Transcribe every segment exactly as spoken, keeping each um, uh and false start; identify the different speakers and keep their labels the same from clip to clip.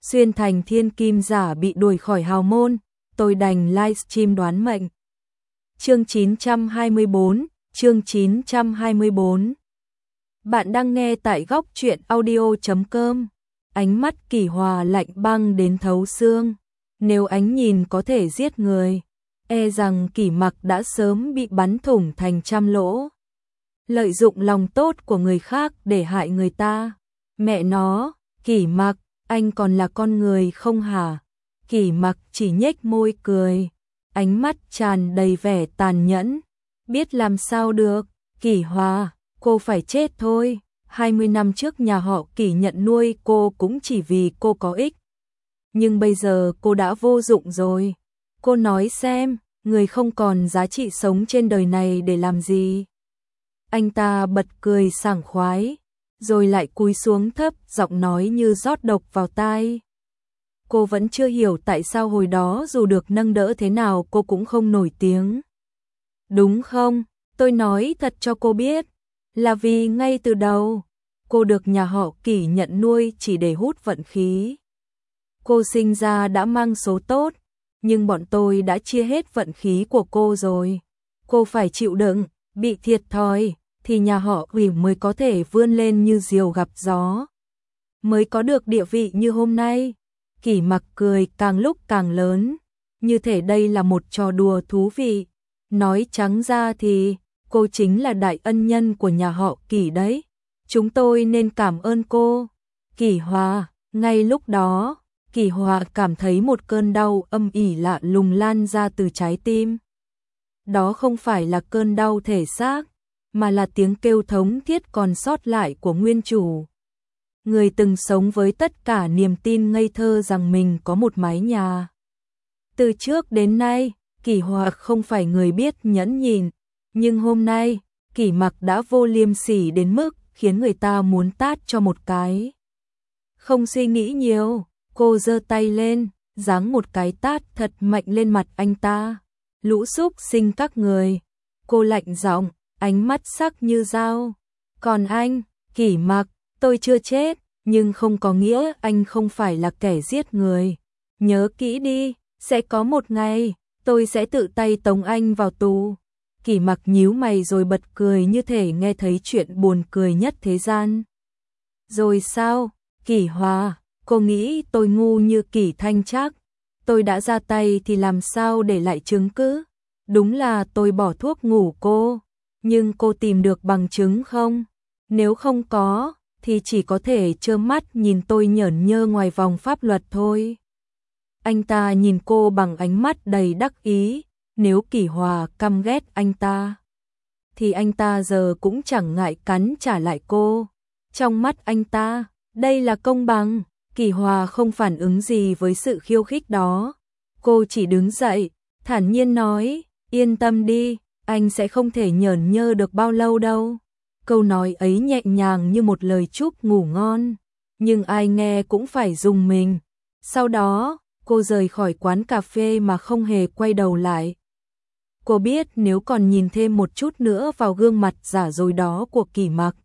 Speaker 1: Xuyên thành thiên kim giả bị đuổi khỏi hào môn, tôi đành livestream đoán mệnh. Chương chín trăm hai mươi bốn, chương chín trăm hai mươi bốn. Bạn đang nghe tại góc truyện audio chấm com. Ánh mắt Kỷ Hòa lạnh băng đến thấu xương. Nếu ánh nhìn có thể giết người, e rằng Kỷ Mặc đã sớm bị bắn thủng thành trăm lỗ. Lợi dụng lòng tốt của người khác để hại người ta. Mẹ nó, Kỷ Mặc, anh còn là con người không hả? Kỷ Mặc chỉ nhếch môi cười, ánh mắt tràn đầy vẻ tàn nhẫn. Biết làm sao được, Kỷ Hòa, cô phải chết thôi. hai mươi năm trước nhà họ Kỷ nhận nuôi cô cũng chỉ vì cô có ích. Nhưng bây giờ cô đã vô dụng rồi. Cô nói xem, người không còn giá trị sống trên đời này để làm gì? Anh ta bật cười sảng khoái, rồi lại cúi xuống thấp, giọng nói như rót độc vào tai. Cô vẫn chưa hiểu tại sao hồi đó dù được nâng đỡ thế nào cô cũng không nổi tiếng. Đúng không? Tôi nói thật cho cô biết, là vì ngay từ đầu, cô được nhà họ Kỷ nhận nuôi chỉ để hút vận khí. Cô sinh ra đã mang số tốt, nhưng bọn tôi đã chia hết vận khí của cô rồi. Cô phải chịu đựng, bị thiệt thòi, thì nhà họ Kỷ mới có thể vươn lên như diều gặp gió, mới có được địa vị như hôm nay. Kỷ Mặc cười càng lúc càng lớn, như thể đây là một trò đùa thú vị. Nói trắng ra thì, cô chính là đại ân nhân của nhà họ Kỷ đấy. Chúng tôi nên cảm ơn cô. Kỷ Hòa, ngay lúc đó, Kỷ Hòa cảm thấy một cơn đau âm ỉ lạ lùng lan ra từ trái tim. Đó không phải là cơn đau thể xác, mà là tiếng kêu thống thiết còn sót lại của nguyên chủ. Người từng sống với tất cả niềm tin ngây thơ rằng mình có một mái nhà. Từ trước đến nay, Kỷ Hòa không phải người biết nhẫn nhịn, nhưng hôm nay, Kỷ Mặc đã vô liêm sỉ đến mức khiến người ta muốn tát cho một cái. Không suy nghĩ nhiều, cô giơ tay lên, giáng một cái tát thật mạnh lên mặt anh ta. Lũ súc sinh các người. Cô lạnh giọng, ánh mắt sắc như dao. Còn anh, Kỷ Mặc, tôi chưa chết, nhưng không có nghĩa anh không phải là kẻ giết người. Nhớ kỹ đi, sẽ có một ngày, tôi sẽ tự tay tống anh vào tù. Kỷ Mặc nhíu mày rồi bật cười như thể nghe thấy chuyện buồn cười nhất thế gian. Rồi sao, Kỷ Hòa, cô nghĩ tôi ngu như Kỷ Thanh Trác? Tôi đã ra tay thì làm sao để lại chứng cứ? Đúng là tôi bỏ thuốc ngủ cô, nhưng cô tìm được bằng chứng không? Nếu không có, thì chỉ có thể trơ mắt nhìn tôi nhởn nhơ ngoài vòng pháp luật thôi. Anh ta nhìn cô bằng ánh mắt đầy đắc ý. Nếu Kỷ Hòa căm ghét anh ta, thì anh ta giờ cũng chẳng ngại cắn trả lại cô. Trong mắt anh ta, đây là công bằng. Kỷ Hòa không phản ứng gì với sự khiêu khích đó. Cô chỉ đứng dậy, thản nhiên nói, yên tâm đi, anh sẽ không thể nhởn nhơ được bao lâu đâu. Câu nói ấy nhẹ nhàng như một lời chúc ngủ ngon, nhưng ai nghe cũng phải rùng mình. Sau đó, cô rời khỏi quán cà phê mà không hề quay đầu lại. Cô biết nếu còn nhìn thêm một chút nữa vào gương mặt giả dối đó của Kỷ Mặc,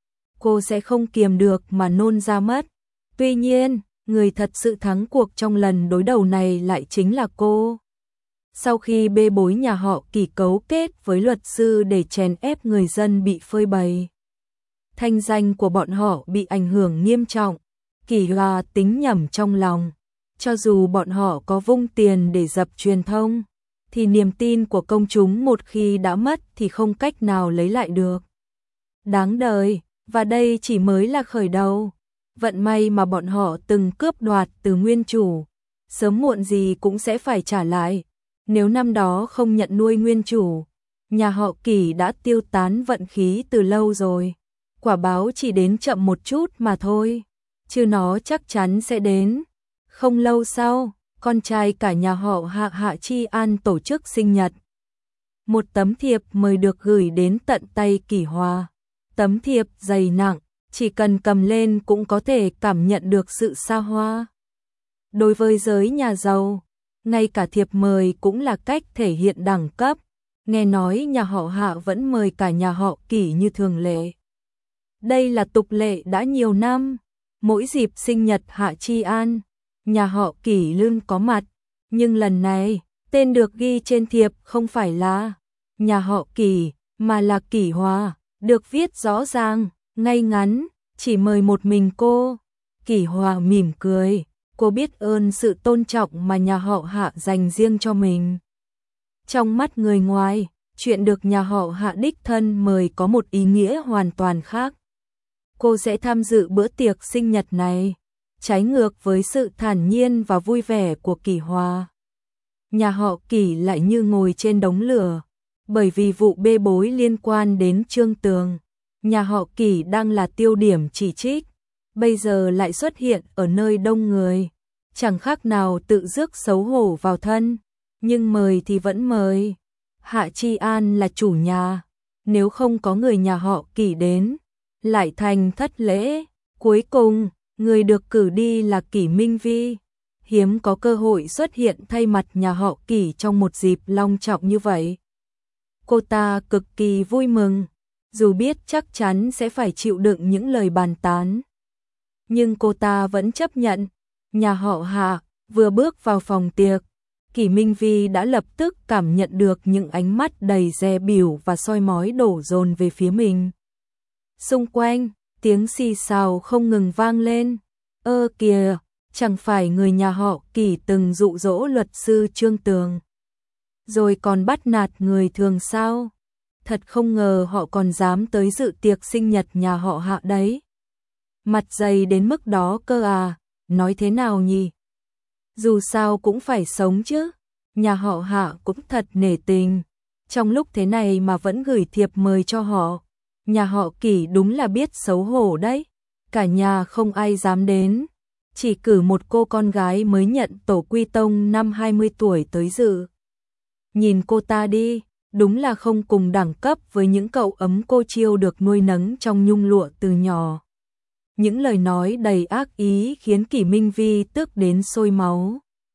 Speaker 1: cô sẽ không kiềm được mà nôn ra mất. Tuy nhiên, người thật sự thắng cuộc trong lần đối đầu này lại chính là cô. Sau khi bê bối nhà họ Kỷ cấu kết với luật sư để chèn ép người dân bị phơi bày, thanh danh của bọn họ bị ảnh hưởng nghiêm trọng. Kỷ Hòa tính nhẩm trong lòng, cho dù bọn họ có vung tiền để dập truyền thông, thì niềm tin của công chúng một khi đã mất thì không cách nào lấy lại được. Đáng đời, và đây chỉ mới là khởi đầu. Vận may mà bọn họ từng cướp đoạt từ nguyên chủ, sớm muộn gì cũng sẽ phải trả lại. Nếu năm đó không nhận nuôi nguyên chủ, nhà họ Kỷ đã tiêu tán vận khí từ lâu rồi. Quả báo chỉ đến chậm một chút mà thôi, chứ nó chắc chắn sẽ đến. Không lâu sau, con trai cả nhà họ Hạ Hạ Chi An tổ chức sinh nhật. Một tấm thiệp mời được gửi đến tận tay Kỷ Hòa. Tấm thiệp dày nặng, chỉ cần cầm lên cũng có thể cảm nhận được sự xa hoa. Đối với giới nhà giàu, ngay cả thiệp mời cũng là cách thể hiện đẳng cấp. Nghe nói nhà họ Hạ vẫn mời cả nhà họ Kỷ như thường lệ. Đây là tục lệ đã nhiều năm. Mỗi dịp sinh nhật Hạ Chi An, nhà họ Kỷ luôn có mặt, nhưng lần này, tên được ghi trên thiệp không phải là nhà họ Kỷ, mà là Kỷ Hòa, được viết rõ ràng, ngay ngắn, chỉ mời một mình cô. Kỷ Hòa mỉm cười, cô biết ơn sự tôn trọng mà nhà họ Hạ dành riêng cho mình. Trong mắt người ngoài, chuyện được nhà họ Hạ đích thân mời có một ý nghĩa hoàn toàn khác. Cô sẽ tham dự bữa tiệc sinh nhật này, trái ngược với sự thản nhiên và vui vẻ của Kỷ Hòa. Nhà họ Kỷ lại như ngồi trên đống lửa, bởi vì vụ bê bối liên quan đến Trương Tường. Nhà họ Kỷ đang là tiêu điểm chỉ trích, bây giờ lại xuất hiện ở nơi đông người, chẳng khác nào tự rước xấu hổ vào thân, nhưng mời thì vẫn mời. Hạ Chi An là chủ nhà, nếu không có người nhà họ Kỷ đến, lại thành thất lễ. Cuối cùng, người được cử đi là Kỷ Minh Vi, hiếm có cơ hội xuất hiện thay mặt nhà họ Kỷ trong một dịp long trọng như vậy. Cô ta cực kỳ vui mừng, dù biết chắc chắn sẽ phải chịu đựng những lời bàn tán. Nhưng cô ta vẫn chấp nhận. Nhà họ Hạ vừa bước vào phòng tiệc, Kỷ Minh Vi đã lập tức cảm nhận được những ánh mắt đầy dè bỉu và soi mói đổ dồn về phía mình. Xung quanh, tiếng xì xào không ngừng vang lên. Ơ kìa, chẳng phải người nhà họ Kỷ từng dụ dỗ luật sư Trương Tường, rồi còn bắt nạt người thường sao? Thật không ngờ họ còn dám tới dự tiệc sinh nhật nhà họ Hạ đấy. Mặt dày đến mức đó cơ à, nói thế nào nhỉ? Dù sao cũng phải sống chứ. Nhà họ Hạ cũng thật nể tình, trong lúc thế này mà vẫn gửi thiệp mời cho họ. Nhà họ Kỷ đúng là biết xấu hổ đấy. Cả nhà không ai dám đến, chỉ cử một cô con gái mới nhận tổ quy tông năm hai mươi tuổi tới dự. Nhìn cô ta đi, đúng là không cùng đẳng cấp với những cậu ấm cô chiêu được nuôi nấng trong nhung lụa từ nhỏ. Những lời nói đầy ác ý khiến Kỷ Minh Vi tức đến sôi máu.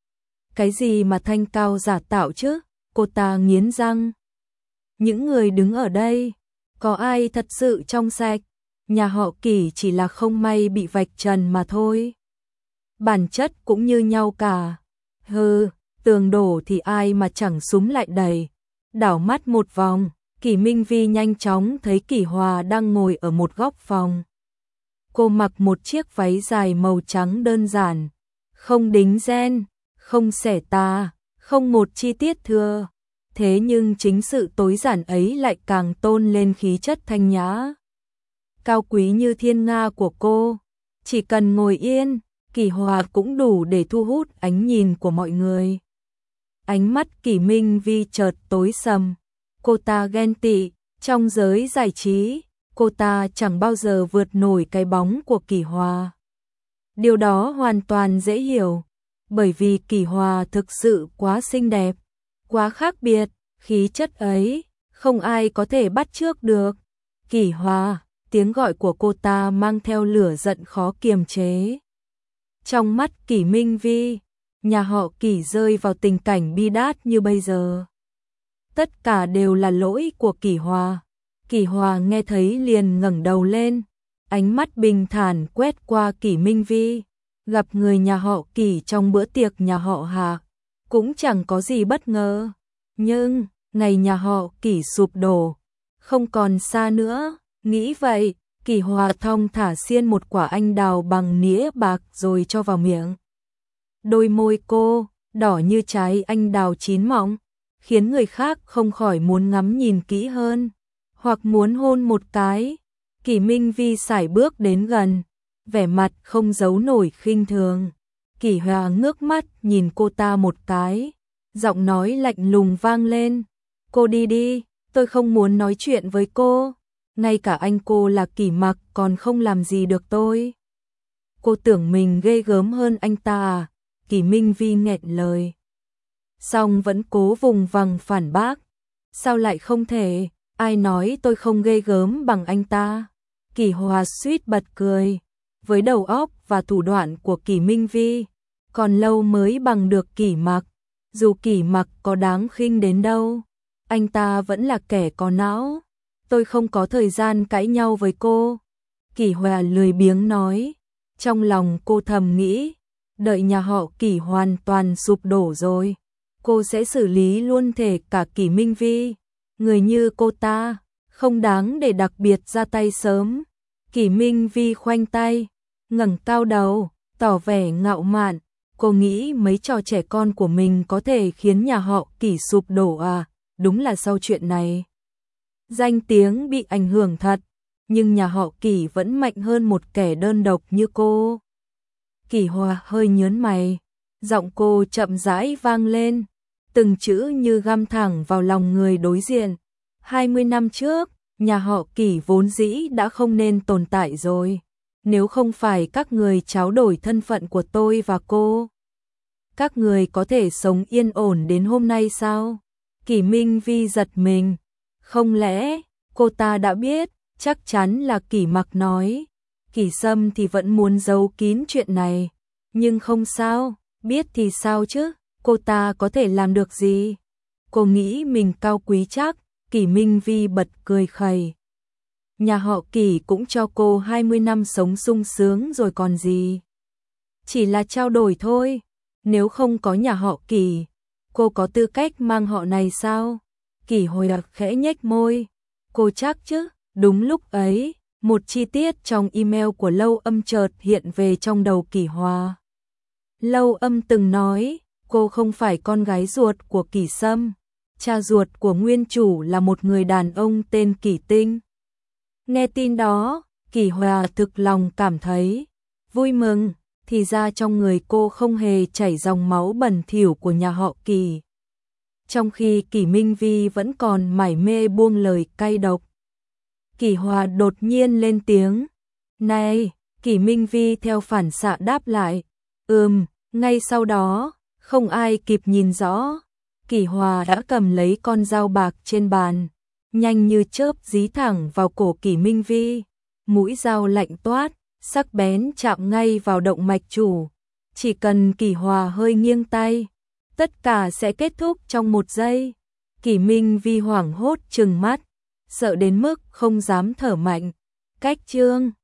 Speaker 1: Cái gì mà thanh cao giả tạo chứ? Cô ta nghiến răng. Những người đứng ở đây, có ai thật sự trong sạch? Nhà họ Kỷ chỉ là không may bị vạch trần mà thôi. Bản chất cũng như nhau cả. Hừ, tường đổ thì ai mà chẳng súm lại đầy. Đảo mắt một vòng, Kỷ Minh Vi nhanh chóng thấy Kỷ Hòa đang ngồi ở một góc phòng. Cô mặc một chiếc váy dài màu trắng đơn giản, không đính ren, không xẻ tà, không một chi tiết thừa. Thế nhưng chính sự tối giản ấy lại càng tôn lên khí chất thanh nhã, cao quý như thiên nga của cô. Chỉ cần ngồi yên, Kỷ Hòa cũng đủ để thu hút ánh nhìn của mọi người. Ánh mắt Kỷ Minh Vi chợt tối sầm. Cô ta ghen tị, trong giới giải trí, cô ta chẳng bao giờ vượt nổi cái bóng của Kỷ Hòa. Điều đó hoàn toàn dễ hiểu, bởi vì Kỷ Hòa thực sự quá xinh đẹp, quá khác biệt, khí chất ấy, không ai có thể bắt chước được. Kỷ Hòa, tiếng gọi của cô ta mang theo lửa giận khó kiềm chế. Trong mắt Kỷ Minh Vi, nhà họ Kỷ rơi vào tình cảnh bi đát như bây giờ. Tất cả đều là lỗi của Kỷ Hòa. Kỷ Hòa nghe thấy liền ngẩng đầu lên, ánh mắt bình thản quét qua Kỷ Minh Vi. Gặp người nhà họ Kỷ trong bữa tiệc nhà họ Hạ, cũng chẳng có gì bất ngờ. Nhưng, ngày nhà họ Kỷ sụp đổ, không còn xa nữa. Nghĩ vậy, Kỷ Hòa thong thả xiên một quả anh đào bằng nĩa bạc rồi cho vào miệng. Đôi môi cô, đỏ như trái anh đào chín mọng, khiến người khác không khỏi muốn ngắm nhìn kỹ hơn, hoặc muốn hôn một cái. Kỷ Minh Vi sải bước đến gần, vẻ mặt không giấu nổi khinh thường. Kỷ Hòa ngước mắt nhìn cô ta một cái, giọng nói lạnh lùng vang lên. Cô đi đi, tôi không muốn nói chuyện với cô. Ngay cả anh cô là Kỷ Mặc còn không làm gì được tôi. Cô tưởng mình ghê gớm hơn anh ta à? Kỷ Minh Vi nghẹn lời, song vẫn cố vùng vằng phản bác. Sao lại không thể? Ai nói tôi không ghê gớm bằng anh ta? Kỷ Hòa suýt bật cười. Với đầu óc và thủ đoạn của Kỷ Minh Vi, còn lâu mới bằng được Kỷ Mặc. Dù Kỷ Mặc có đáng khinh đến đâu, anh ta vẫn là kẻ có não. Tôi không có thời gian cãi nhau với cô. Kỷ Hòa lười biếng nói. Trong lòng cô thầm nghĩ, đợi nhà họ Kỷ hoàn toàn sụp đổ rồi, cô sẽ xử lý luôn thể cả Kỷ Minh Vi. Người như cô ta, không đáng để đặc biệt ra tay sớm. Kỷ Minh Vi khoanh tay, ngẩng cao đầu, tỏ vẻ ngạo mạn. Cô nghĩ mấy trò trẻ con của mình có thể khiến nhà họ Kỷ sụp đổ à? Đúng là sau chuyện này, danh tiếng bị ảnh hưởng thật, nhưng nhà họ Kỷ vẫn mạnh hơn một kẻ đơn độc như cô. Kỷ Hòa hơi nhớn mày, giọng cô chậm rãi vang lên, từng chữ như găm thẳng vào lòng người đối diện. hai mươi năm trước, nhà họ Kỷ vốn dĩ đã không nên tồn tại rồi. Nếu không phải các người tráo đổi thân phận của tôi và cô, các người có thể sống yên ổn đến hôm nay sao? Kỷ Minh Vi giật mình. Không lẽ, cô ta đã biết, chắc chắn là Kỷ Mặc nói. Kỷ Sâm thì vẫn muốn giấu kín chuyện này. Nhưng không sao, biết thì sao chứ, cô ta có thể làm được gì? Cô nghĩ mình cao quý chắc. Kỷ Minh Vi bật cười khẩy. Nhà họ Kỷ cũng cho cô hai mươi năm sống sung sướng rồi còn gì. Chỉ là trao đổi thôi. Nếu không có nhà họ Kỷ, cô có tư cách mang họ này sao? Kỷ Hồi đặc khẽ nhếch môi. Cô chắc chứ? Đúng lúc ấy, một chi tiết trong email của Lâu Âm chợt hiện về trong đầu Kỷ Hòa. Lâu Âm từng nói, cô không phải con gái ruột của Kỷ Sâm. Cha ruột của nguyên chủ là một người đàn ông tên Kỷ Tinh. Nghe tin đó, Kỷ Hòa thực lòng cảm thấy vui mừng, thì ra trong người cô không hề chảy dòng máu bẩn thỉu của nhà họ Kỷ. Trong khi Kỷ Minh Vi vẫn còn mải mê buông lời cay độc. Kỷ Hòa đột nhiên lên tiếng. Này, Kỷ Minh Vi theo phản xạ đáp lại. Ừm, ngay sau đó, không ai kịp nhìn rõ. Kỷ Hòa đã cầm lấy con dao bạc trên bàn, nhanh như chớp dí thẳng vào cổ Kỷ Minh Vi. Mũi dao lạnh toát, sắc bén chạm ngay vào động mạch chủ. Chỉ cần Kỷ Hòa hơi nghiêng tay, tất cả sẽ kết thúc trong một giây. Kỷ Minh Vi hoảng hốt trừng mắt, sợ đến mức không dám thở mạnh. Cách chương